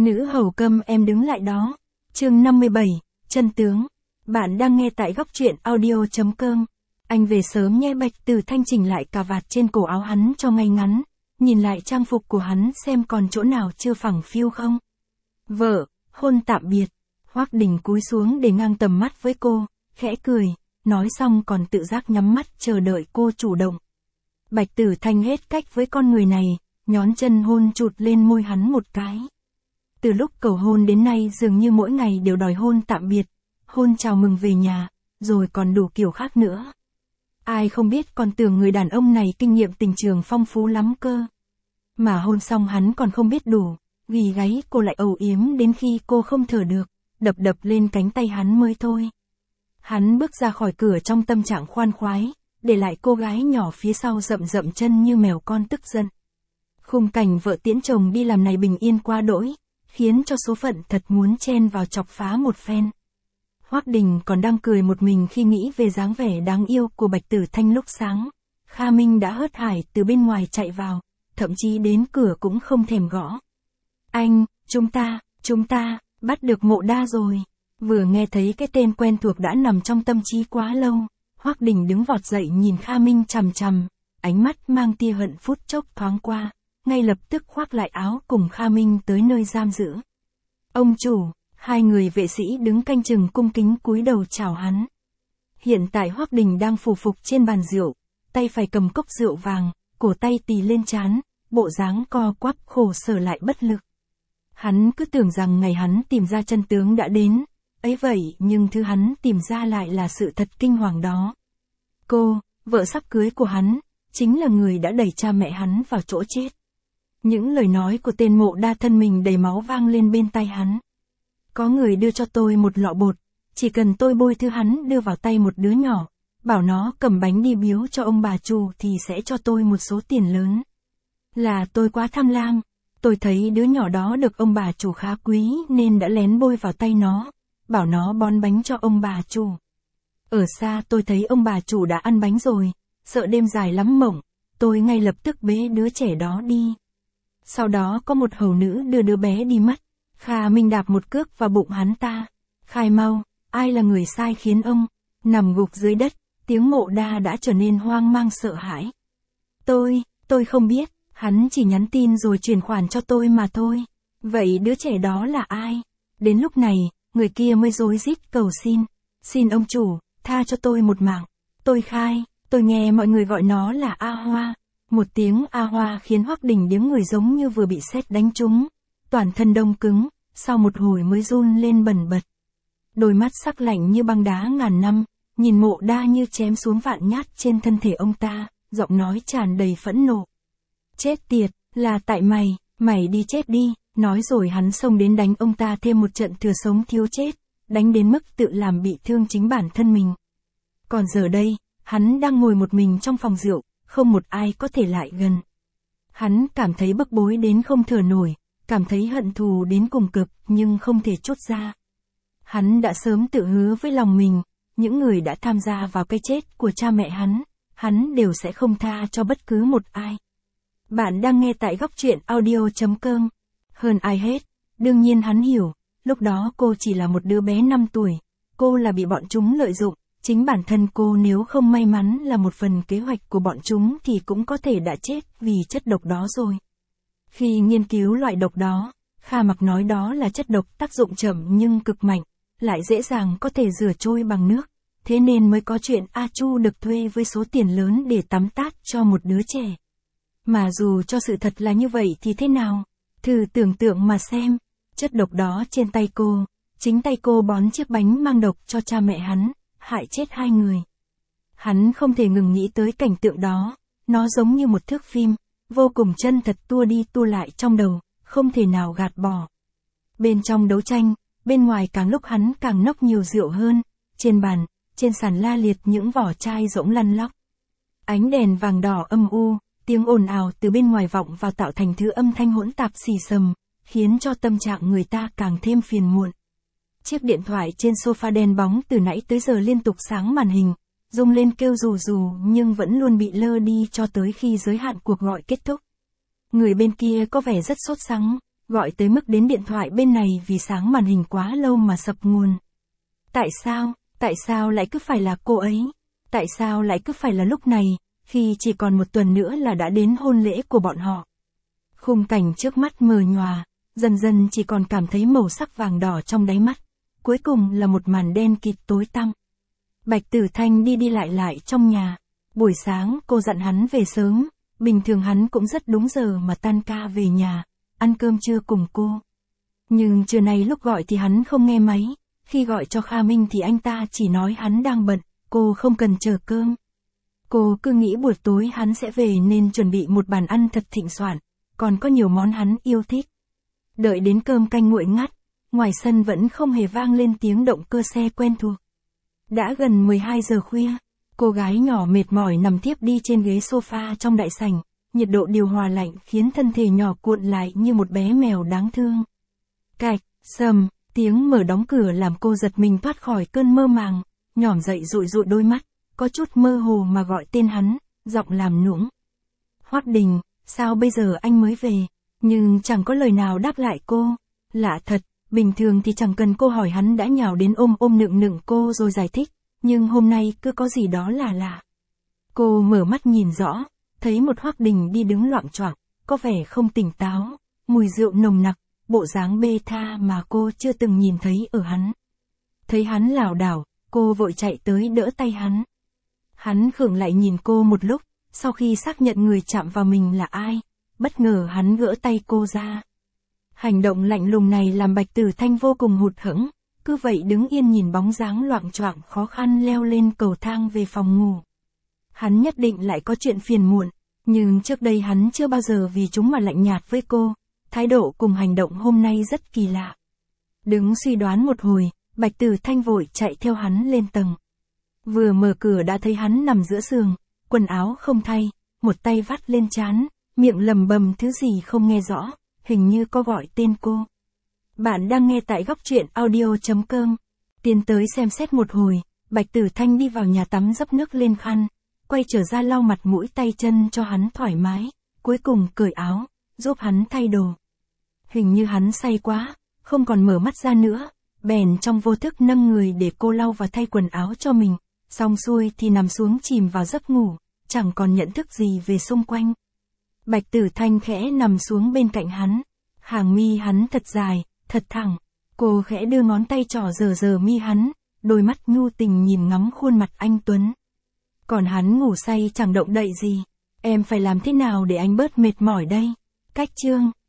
Nữ hầu câm em đứng lại đó. Chương 57, chân tướng. Bạn đang nghe tại góc truyện audio.com. Anh về sớm nhé. Bạch Tử Thanh chỉnh lại cà vạt trên cổ áo hắn cho ngay ngắn, nhìn lại trang phục của hắn xem còn chỗ nào chưa phẳng phiu không. Vợ, hôn tạm biệt. Hoắc Đình cúi xuống để ngang tầm mắt với cô, khẽ cười, nói xong còn tự giác nhắm mắt chờ đợi cô chủ động. Bạch Tử Thanh hết cách với con người này, nhón chân hôn chụt lên môi hắn một cái. Từ lúc cầu hôn đến nay dường như mỗi ngày đều đòi hôn tạm biệt, hôn chào mừng về nhà, rồi còn đủ kiểu khác nữa. Ai không biết còn tưởng người đàn ông này kinh nghiệm tình trường phong phú lắm cơ. Mà hôn xong hắn còn không biết đủ, ghi gáy cô lại âu yếm đến khi cô không thở được, đập đập lên cánh tay hắn mới thôi. Hắn bước ra khỏi cửa trong tâm trạng khoan khoái, để lại cô gái nhỏ phía sau rậm rậm chân như mèo con tức giận. Khung cảnh vợ tiễn chồng đi làm này bình yên quá đỗi, khiến cho số phận thật muốn chen vào chọc phá một phen. Hoắc Đình còn đang cười một mình khi nghĩ về dáng vẻ đáng yêu của Bạch Tử Thanh lúc sáng. Kha Minh đã hớt hải từ bên ngoài chạy vào, thậm chí đến cửa cũng không thèm gõ. Anh, chúng ta, bắt được Mộ Đa rồi. Vừa nghe thấy cái tên quen thuộc đã nằm trong tâm trí quá lâu, Hoắc Đình đứng vọt dậy nhìn Kha Minh chằm chằm, ánh mắt mang tia hận phút chốc thoáng qua, ngay lập tức khoác lại áo cùng Kha Minh tới nơi giam giữ. Ông chủ, hai người vệ sĩ đứng canh chừng cung kính cúi đầu chào hắn. Hiện tại Hoắc Đình đang phủ phục trên bàn rượu, tay phải cầm cốc rượu vàng, cổ tay tì lên trán, bộ dáng co quắp khổ sở lại bất lực. Hắn cứ tưởng rằng ngày hắn tìm ra chân tướng đã đến, ấy vậy nhưng thứ hắn tìm ra lại là sự thật kinh hoàng đó. Cô, vợ sắp cưới của hắn, chính là người đã đẩy cha mẹ hắn vào chỗ chết. Những lời nói của tên Mộ Đa thân mình đầy máu vang lên bên tai hắn. Có người đưa cho tôi một lọ bột, chỉ cần tôi bôi thứ hắn đưa vào tay một đứa nhỏ, bảo nó cầm bánh đi biếu cho ông bà chủ thì sẽ cho tôi một số tiền lớn. Là tôi quá tham lam, tôi thấy đứa nhỏ đó được ông bà chủ khá quý nên đã lén bôi vào tay nó, bảo nó bón bánh cho ông bà chủ. Ở xa tôi thấy ông bà chủ đã ăn bánh rồi, sợ đêm dài lắm mộng, tôi ngay lập tức bế đứa trẻ đó đi. Sau đó có một hầu nữ đưa đứa bé đi mất. Kha Minh đạp một cước vào bụng hắn ta. Khai mau, ai là người sai khiến ông nằm gục dưới đất? Tiếng Mộ Đa đã trở nên hoang mang sợ hãi. Tôi không biết, hắn chỉ nhắn tin rồi chuyển khoản cho tôi mà thôi. Vậy đứa trẻ đó là ai? Đến lúc này, người kia mới rối rít cầu xin. Xin ông chủ, tha cho tôi một mạng. Tôi khai, tôi nghe mọi người gọi nó là A Hoa. Một tiếng A Hoa khiến Hoắc Đình điếng người giống như vừa bị sét đánh trúng. Toàn thân đông cứng, sau một hồi mới run lên bần bật. Đôi mắt sắc lạnh như băng đá ngàn năm, nhìn Mộ Đa như chém xuống vạn nhát trên thân thể ông ta, giọng nói tràn đầy phẫn nộ. Chết tiệt, là tại mày đi chết đi, nói rồi hắn xông đến đánh ông ta thêm một trận thừa sống thiếu chết, đánh đến mức tự làm bị thương chính bản thân mình. Còn giờ đây, hắn đang ngồi một mình trong phòng rượu, không một ai có thể lại gần. Hắn cảm thấy bức bối đến không thở nổi, cảm thấy hận thù đến cùng cực nhưng không thể trút ra. Hắn đã sớm tự hứa với lòng mình, những người đã tham gia vào cái chết của cha mẹ hắn đều sẽ không tha cho bất cứ một ai. Bạn đang nghe tại góc truyện audio.com. Hơn ai hết, đương nhiên hắn hiểu, lúc đó cô chỉ là một đứa bé 5 tuổi, cô là bị bọn chúng lợi dụng, chính bản thân cô nếu không may mắn là một phần kế hoạch của bọn chúng thì cũng có thể đã chết vì chất độc đó rồi. Khi nghiên cứu loại độc đó, Kha Mặc nói đó là chất độc tác dụng chậm nhưng cực mạnh, lại dễ dàng có thể rửa trôi bằng nước, thế nên mới có chuyện A Chu được thuê với số tiền lớn để tắm tát cho một đứa trẻ. Mà dù cho sự thật là như vậy thì thế nào? Thử tưởng tượng mà xem, chất độc đó trên tay cô, chính tay cô bón chiếc bánh mang độc cho cha mẹ hắn, hại chết 2 người. Hắn không thể ngừng nghĩ tới cảnh tượng đó, nó giống như một thước phim, vô cùng chân thật tua đi tua lại trong đầu, không thể nào gạt bỏ. Bên trong đấu tranh, bên ngoài càng lúc hắn càng nốc nhiều rượu hơn, trên bàn, trên sàn la liệt những vỏ chai rỗng lăn lóc. Ánh đèn vàng đỏ âm u, tiếng ồn ào từ bên ngoài vọng vào tạo thành thứ âm thanh hỗn tạp xì xầm, khiến cho tâm trạng người ta càng thêm phiền muộn. Chiếc điện thoại trên sofa đen bóng từ nãy tới giờ liên tục sáng màn hình, rung lên kêu rù rù nhưng vẫn luôn bị lơ đi cho tới khi giới hạn cuộc gọi kết thúc. Người bên kia có vẻ rất sốt sắng, gọi tới mức đến điện thoại bên này vì sáng màn hình quá lâu mà sập nguồn. Tại sao lại cứ phải là cô ấy? Tại sao lại cứ phải là lúc này, khi chỉ còn một tuần nữa là đã đến hôn lễ của bọn họ? Khung cảnh trước mắt mờ nhòa, dần dần chỉ còn cảm thấy màu sắc vàng đỏ trong đáy mắt. Cuối cùng là một màn đen kịt tối tăm. Bạch Tử Thanh đi lại trong nhà. Buổi sáng cô dặn hắn về sớm, bình thường hắn cũng rất đúng giờ mà tan ca về nhà, ăn cơm trưa cùng cô. Nhưng trưa nay lúc gọi thì hắn không nghe máy, khi gọi cho Kha Minh thì anh ta chỉ nói hắn đang bận, cô không cần chờ cơm. Cô cứ nghĩ buổi tối hắn sẽ về nên chuẩn bị một bàn ăn thật thịnh soạn, còn có nhiều món hắn yêu thích. Đợi đến cơm canh nguội ngắt, ngoài sân vẫn không hề vang lên tiếng động cơ xe quen thuộc. Đã gần 12 giờ khuya, cô gái nhỏ mệt mỏi nằm thiếp đi trên ghế sofa trong đại sảnh, nhiệt độ điều hòa lạnh khiến thân thể nhỏ cuộn lại như một bé mèo đáng thương. Cạch, sầm, tiếng mở đóng cửa làm cô giật mình thoát khỏi cơn mơ màng, nhỏm dậy dụi đôi mắt, có chút mơ hồ mà gọi tên hắn, giọng làm nũng. Hoắc Đình, sao bây giờ anh mới về? Nhưng chẳng có lời nào đáp lại cô. Lạ thật, bình thường thì chẳng cần cô hỏi hắn đã nhào đến ôm nựng cô rồi giải thích, nhưng hôm nay cứ có gì đó là lạ. Cô mở mắt nhìn rõ, thấy một Hoắc Đình đi đứng loạng choạng, có vẻ không tỉnh táo, mùi rượu nồng nặc, bộ dáng bê tha mà cô chưa từng nhìn thấy ở hắn. Thấy hắn lảo đảo, cô vội chạy tới đỡ tay hắn. Hắn khựng lại nhìn cô một lúc, sau khi xác nhận người chạm vào mình là ai, bất ngờ hắn gỡ tay cô ra. Hành động lạnh lùng này làm Bạch Tử Thanh vô cùng hụt hẫng, cứ vậy đứng yên nhìn bóng dáng loạng choạng khó khăn leo lên cầu thang về phòng ngủ. Hắn nhất định lại có chuyện phiền muộn, nhưng trước đây hắn chưa bao giờ vì chúng mà lạnh nhạt với cô, thái độ cùng hành động hôm nay rất kỳ lạ. Đứng suy đoán một hồi, Bạch Tử Thanh vội chạy theo hắn lên tầng. Vừa mở cửa đã thấy hắn nằm giữa giường, quần áo không thay, một tay vắt lên trán, miệng lầm bầm thứ gì không nghe rõ, hình như có gọi tên cô. Bạn đang nghe tại góc truyện audio.com. Tiến tới xem xét một hồi, Bạch Tử Thanh đi vào nhà tắm dấp nước lên khăn, quay trở ra lau mặt mũi tay chân cho hắn thoải mái, cuối cùng cởi áo, giúp hắn thay đồ. Hình như hắn say quá, không còn mở mắt ra nữa, bèn trong vô thức nâng người để cô lau và thay quần áo cho mình, xong xuôi thì nằm xuống chìm vào giấc ngủ, chẳng còn nhận thức gì về xung quanh. Bạch Tử Thanh khẽ nằm xuống bên cạnh hắn, hàng mi hắn thật dài, thật thẳng, cô khẽ đưa ngón tay trỏ giờ mi hắn, đôi mắt nhu tình nhìn ngắm khuôn mặt anh tuấn. Còn hắn ngủ say chẳng động đậy gì, em phải làm thế nào để anh bớt mệt mỏi đây? Cách chương